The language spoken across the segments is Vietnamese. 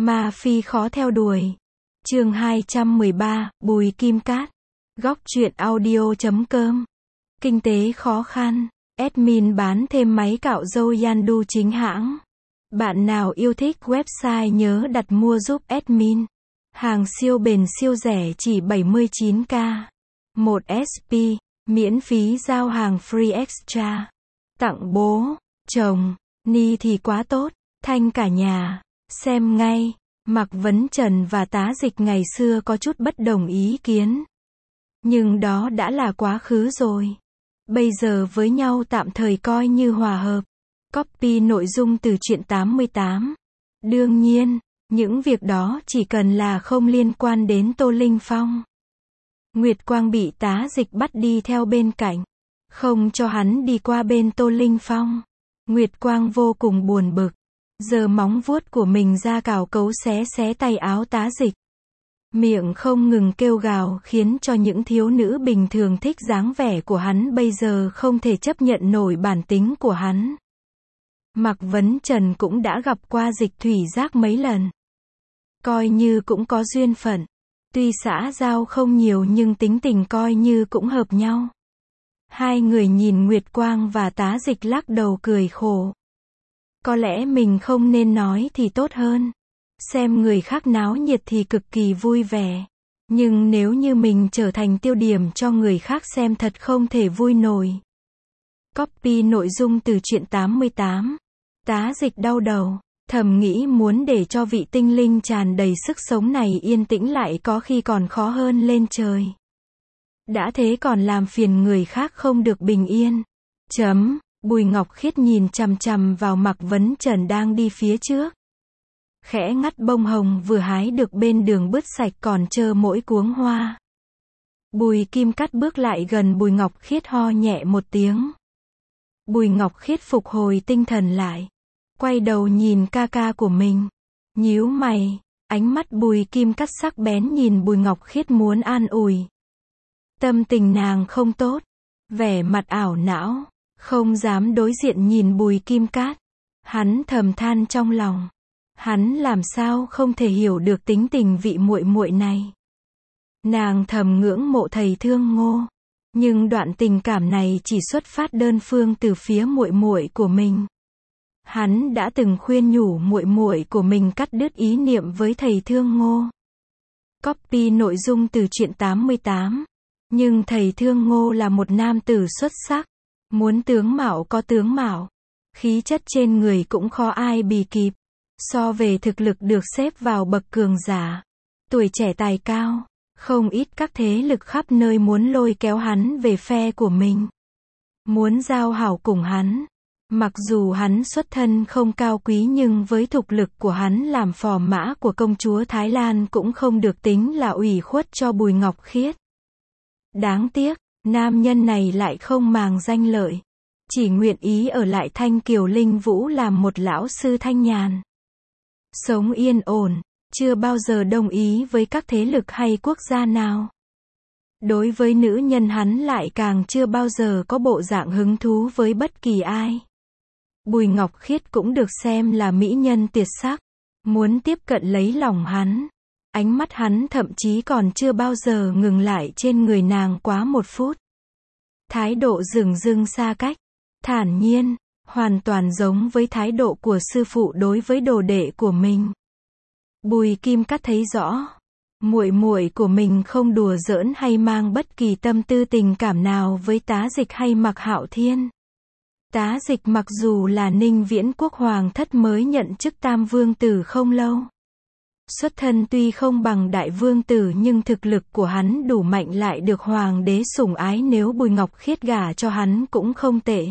Ma Phi khó theo đuổi. Chương 213, Bùi Kim Cát. Góc truyện audio.com. Kinh tế khó khăn. Admin bán thêm máy cạo râu Yandu chính hãng. Bạn nào yêu thích website nhớ đặt mua giúp admin. Hàng siêu bền siêu rẻ chỉ 79k. 1 SP, miễn phí giao hàng free extra. Tặng bố, chồng, ni thì quá tốt, thanh cả nhà. Xem ngay, Mạc Vấn Trần và Tá Dịch ngày xưa có chút bất đồng ý kiến. Nhưng đó đã là quá khứ rồi. Bây giờ với nhau tạm thời coi như hòa hợp. Copy nội dung từ truyện 88. Đương nhiên, những việc đó chỉ cần là không liên quan đến Tô Linh Phong. Nguyệt Quang bị Tá Dịch bắt đi theo bên cạnh, không cho hắn đi qua bên Tô Linh Phong. Nguyệt Quang vô cùng buồn bực, giơ móng vuốt của mình ra cào cấu xé tay áo Tá Dịch. Miệng không ngừng kêu gào khiến cho những thiếu nữ bình thường thích dáng vẻ của hắn bây giờ không thể chấp nhận nổi bản tính của hắn. Mạc Vấn Trần cũng đã gặp qua Dịch Thủy Giác mấy lần. Coi như cũng có duyên phận. Tuy xã giao không nhiều nhưng tính tình coi như cũng hợp nhau. Hai người nhìn Nguyệt Quang và Tá Dịch lắc đầu cười khổ. Có lẽ mình không nên nói thì tốt hơn. Xem người khác náo nhiệt thì cực kỳ vui vẻ. Nhưng nếu như mình trở thành tiêu điểm cho người khác xem thật không thể vui nổi. Copy nội dung từ truyện 88. Tá Dịch đau đầu, thầm nghĩ muốn để cho vị tinh linh tràn đầy sức sống này yên tĩnh lại có khi còn khó hơn lên trời. Đã thế còn làm phiền người khác không được bình yên. Bùi Ngọc Khiết nhìn chằm chằm vào Mạc Vấn Trần đang đi phía trước. Khẽ ngắt bông hồng vừa hái được bên đường bứt sạch còn trơ mỗi cuống hoa. Bùi Kim Cát bước lại gần Bùi Ngọc Khiết ho nhẹ một tiếng. Bùi Ngọc Khiết phục hồi tinh thần lại. Quay đầu nhìn ca ca của mình. Nhíu mày, ánh mắt Bùi Kim Cát sắc bén nhìn Bùi Ngọc Khiết muốn an ủi. Tâm tình nàng không tốt. Vẻ mặt ảo não, không dám đối diện nhìn Bùi Kim Cát. Hắn thầm than trong lòng. Hắn làm sao không thể hiểu được tính tình vị muội muội này. Nàng thầm ngưỡng mộ thầy Thương Ngô. Nhưng đoạn tình cảm này chỉ xuất phát đơn phương từ phía muội muội của mình. Hắn đã từng khuyên nhủ muội muội của mình cắt đứt ý niệm với thầy Thương Ngô. Copy nội dung từ truyện 88. Nhưng thầy Thương Ngô là một nam tử xuất sắc. Muốn tướng mạo có tướng mạo. Khí chất trên người cũng khó ai bì kịp. So về thực lực được xếp vào bậc cường giả. Tuổi trẻ tài cao. Không ít các thế lực khắp nơi muốn lôi kéo hắn về phe của mình. Muốn giao hảo cùng hắn. Mặc dù hắn xuất thân không cao quý nhưng với thực lực của hắn làm phò mã của công chúa Thái Lan cũng không được tính là ủy khuất cho Bùi Ngọc Khiết. Đáng tiếc, nam nhân này lại không màng danh lợi. Chỉ nguyện ý ở lại Thanh Kiều Linh Vũ làm một lão sư thanh nhàn. Sống yên ổn, chưa bao giờ đồng ý với các thế lực hay quốc gia nào. Đối với nữ nhân hắn lại càng chưa bao giờ có bộ dạng hứng thú với bất kỳ ai. Bùi Ngọc Khiết cũng được xem là mỹ nhân tuyệt sắc. Muốn tiếp cận lấy lòng hắn. Ánh mắt hắn thậm chí còn chưa bao giờ ngừng lại trên người nàng quá một phút. Thái độ dửng dưng xa cách, thản nhiên, hoàn toàn giống với thái độ của sư phụ đối với đồ đệ của mình. Bùi Kim Cát thấy rõ, muội muội của mình không đùa giỡn hay mang bất kỳ tâm tư tình cảm nào với Tá Dịch hay Mạc Hạo Thiên. Tá Dịch mặc dù là Ninh Viễn Quốc hoàng thất mới nhận chức Tam Vương tử không lâu. Xuất thân tuy không bằng Đại Vương tử nhưng thực lực của hắn đủ mạnh lại được hoàng đế sủng ái, nếu Bùi Ngọc Khiết gả cho hắn cũng không tệ.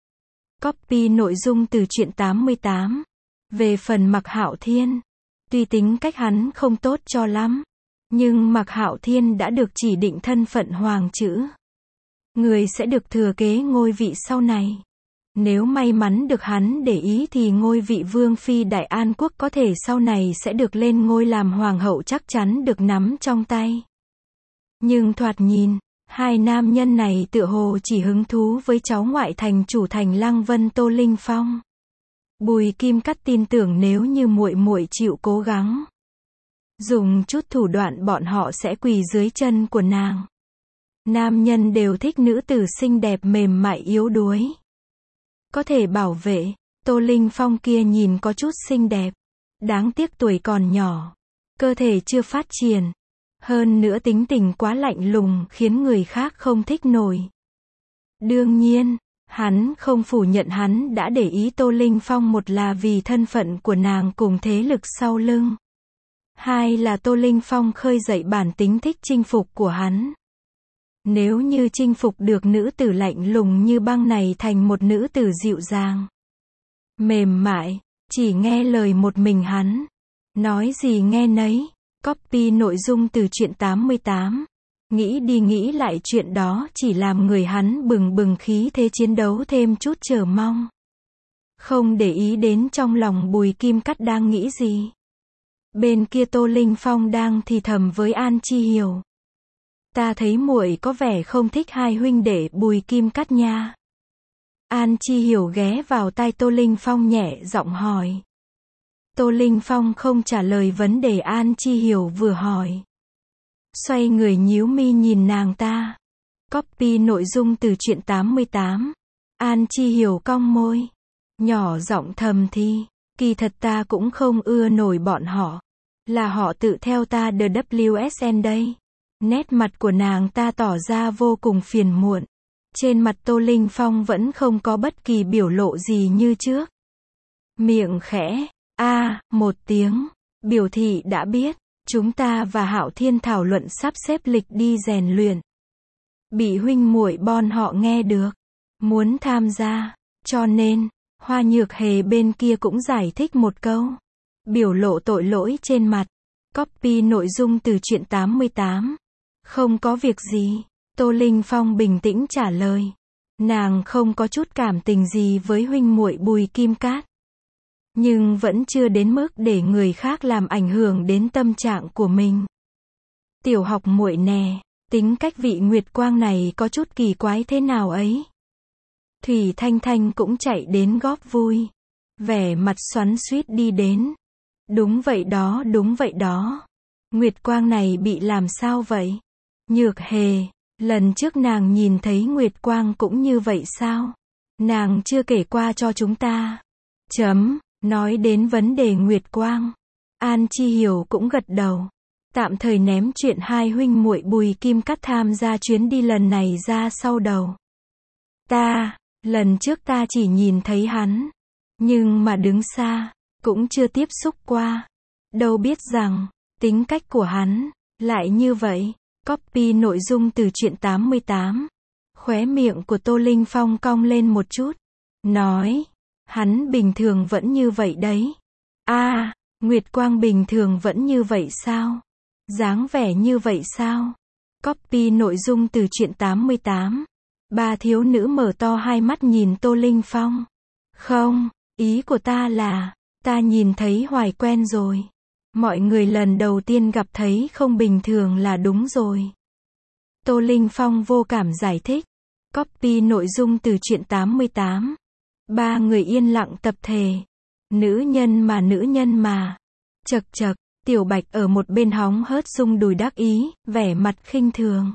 Copy nội dung từ truyện 88. Về phần Mạc Hạo Thiên, tuy tính cách hắn không tốt cho lắm, nhưng Mạc Hạo Thiên đã được chỉ định thân phận hoàng chữ. Người sẽ được thừa kế ngôi vị sau này. Nếu may mắn được hắn để ý thì ngôi vị Vương Phi Đại An Quốc có thể sau này sẽ được lên ngôi làm hoàng hậu chắc chắn được nắm trong tay. Nhưng thoạt nhìn, hai nam nhân này tựa hồ chỉ hứng thú với cháu ngoại thành chủ Thành Lăng Vân Tô Linh Phong. Bùi Kim Cát tin tưởng nếu như muội muội chịu cố gắng, dùng chút thủ đoạn bọn họ sẽ quỳ dưới chân của nàng. Nam nhân đều thích nữ tử xinh đẹp mềm mại yếu đuối, có thể bảo vệ. Tô Linh Phong kia nhìn có chút xinh đẹp, đáng tiếc tuổi còn nhỏ, cơ thể chưa phát triển, hơn nữa tính tình quá lạnh lùng khiến người khác không thích nổi. Đương nhiên, hắn không phủ nhận hắn đã để ý Tô Linh Phong, một là vì thân phận của nàng cùng thế lực sau lưng, hai là Tô Linh Phong khơi dậy bản tính thích chinh phục của hắn. Nếu như chinh phục được nữ tử lạnh lùng như băng này thành một nữ tử dịu dàng, mềm mại, chỉ nghe lời một mình hắn, nói gì nghe nấy. Copy nội dung từ truyện 88. Nghĩ đi nghĩ lại chuyện đó chỉ làm người hắn bừng bừng khí thế chiến đấu thêm chút chờ mong. Không để ý đến trong lòng Bùi Kim Cát đang nghĩ gì. Bên kia Tô Linh Phong đang thì thầm với An Chi Hiểu. Ta thấy muội có vẻ không thích hai huynh đệ Bùi Kim Cát nha. An Chi Hiểu ghé vào tai Tô Linh Phong nhẹ giọng hỏi. Tô Linh Phong không trả lời vấn đề An Chi Hiểu vừa hỏi. Xoay người nhíu mi nhìn nàng ta. Copy nội dung từ truyện 88. An Chi Hiểu cong môi, nhỏ giọng thầm thì, kỳ thật ta cũng không ưa nổi bọn họ. Là họ tự theo ta WSN đây. Nét mặt của nàng ta tỏ ra vô cùng phiền muộn. Trên mặt Tô Linh Phong vẫn không có bất kỳ biểu lộ gì như trước. Miệng khẽ, một tiếng, biểu thị đã biết. Chúng ta và Hạo Thiên thảo luận sắp xếp lịch đi rèn luyện. Bị huynh muội bọn họ nghe được, muốn tham gia, cho nên, Hoa Nhược Hề bên kia cũng giải thích một câu. Biểu lộ tội lỗi trên mặt. Copy nội dung từ truyện 88. Không có việc gì, Tô Linh Phong bình tĩnh trả lời. Nàng không có chút cảm tình gì với huynh muội Bùi Kim Cát. Nhưng vẫn chưa đến mức để người khác làm ảnh hưởng đến tâm trạng của mình. Tiểu học muội nè, tính cách vị Nguyệt Quang này có chút kỳ quái thế nào ấy. Thủy Thanh Thanh cũng chạy đến góp vui. Vẻ mặt xoắn xuýt đi đến. Đúng vậy đó, đúng vậy đó. Nguyệt Quang này bị làm sao vậy? Nhược Hề, lần trước nàng nhìn thấy Nguyệt Quang cũng như vậy sao? Nàng chưa kể qua cho chúng ta. Nói đến vấn đề Nguyệt Quang, An Chi Hiểu cũng gật đầu. Tạm thời ném chuyện hai huynh muội Bùi Kim Cát tham gia chuyến đi lần này ra sau đầu. Lần trước ta chỉ nhìn thấy hắn, nhưng mà đứng xa, cũng chưa tiếp xúc qua. Đâu biết rằng, tính cách của hắn lại như vậy. Copy nội dung từ truyện 88. Khóe miệng của Tô Linh Phong cong lên một chút. Nói, hắn bình thường vẫn như vậy đấy. Nguyệt Quang bình thường vẫn như vậy sao? Dáng vẻ như vậy sao? Copy nội dung từ truyện 88. Ba thiếu nữ mở to hai mắt nhìn Tô Linh Phong. Không, ý của ta là, ta nhìn thấy hoài quen rồi. Mọi người lần đầu tiên gặp thấy không bình thường là đúng rồi. Tô Linh Phong vô cảm giải thích. Copy nội dung từ truyện 88. Ba người yên lặng tập thể. Nữ nhân mà. Chậc chậc, Tiểu Bạch ở một bên hóng hớt rung đùi đắc ý, vẻ mặt khinh thường.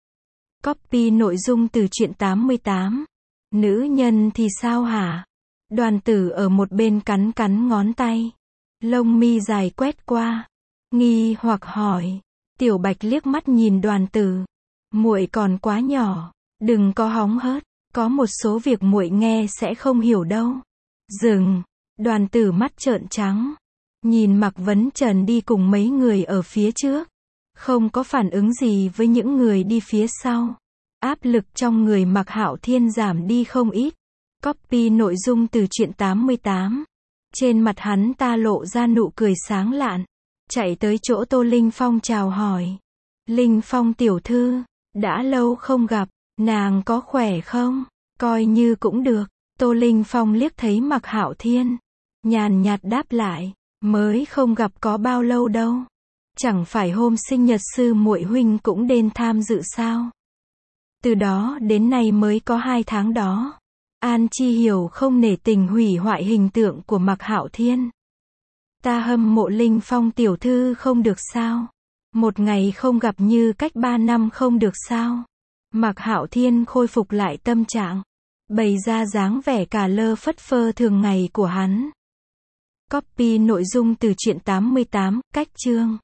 Copy nội dung từ truyện 88. Nữ nhân thì sao hả? Đoàn Tử ở một bên cắn cắn ngón tay. Lông mi dài quét qua. Nghi hoặc hỏi. Tiểu Bạch liếc mắt nhìn Đoàn Tử. Muội còn quá nhỏ. Đừng có hóng hớt. Có một số việc muội nghe sẽ không hiểu đâu. Dừng. Đoàn Tử mắt trợn trắng. Nhìn Mạc Vấn Trần đi cùng mấy người ở phía trước. Không có phản ứng gì với những người đi phía sau. Áp lực trong người Mạc Hạo Thiên giảm đi không ít. Copy nội dung từ truyện 88. Trên mặt hắn ta lộ ra nụ cười sáng lạn. Chạy tới chỗ Tô Linh Phong chào hỏi. Linh Phong tiểu thư, đã lâu không gặp, nàng có khỏe không? Coi như cũng được. Tô Linh Phong liếc thấy Mạc Hạo Thiên. Nhàn nhạt đáp lại. Mới không gặp có bao lâu đâu. Chẳng phải hôm sinh nhật sư muội huynh cũng đến tham dự sao? Từ đó đến nay mới có 2 tháng đó. An Chi Hiểu không nể tình hủy hoại hình tượng của Mạc Hạo Thiên. Ta hâm mộ Linh Phong tiểu thư không được sao? Một ngày không gặp như cách 3 năm không được sao? Mạc Hạo Thiên khôi phục lại tâm trạng, bày ra dáng vẻ cả lơ phất phơ thường ngày của hắn. Copy nội dung từ truyện 88, cách chương.